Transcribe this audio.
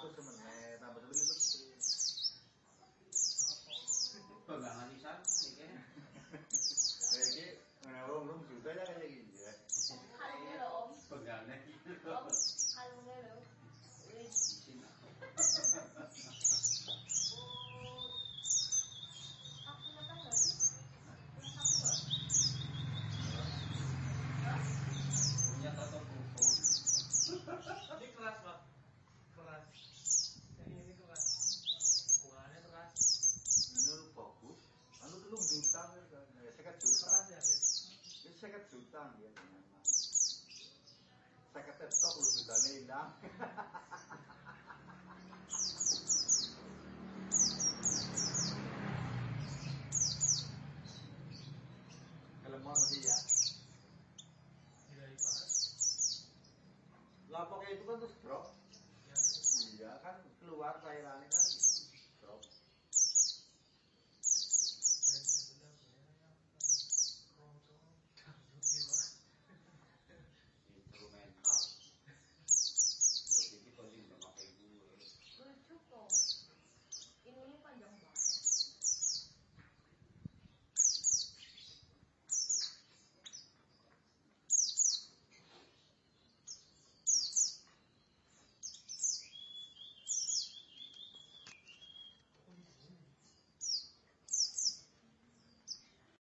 100 menit, tambah 1 Pegangan isan iki. Iki belum juta ya kayak gini ya. Kalungnya loh om. Pegangan. Om, kalungnya loh. Wih. Isin. Aku makan nggak sih? Punya sapu nggak? Hah? Punya tato kuku. Ini keras pak, keras. Ini keras. Ukurannya keras. Ini bagus. Anu 3 juta kan. Ya 50 juta. Keras ya guys. Ini 50 juta ya. 50 tok 10 jutane hilang. Kelemon masih ya. Gila banget. Lapoknya itu kan terus drop. Ya, itu. Iya kan keluar cairannya kan drop.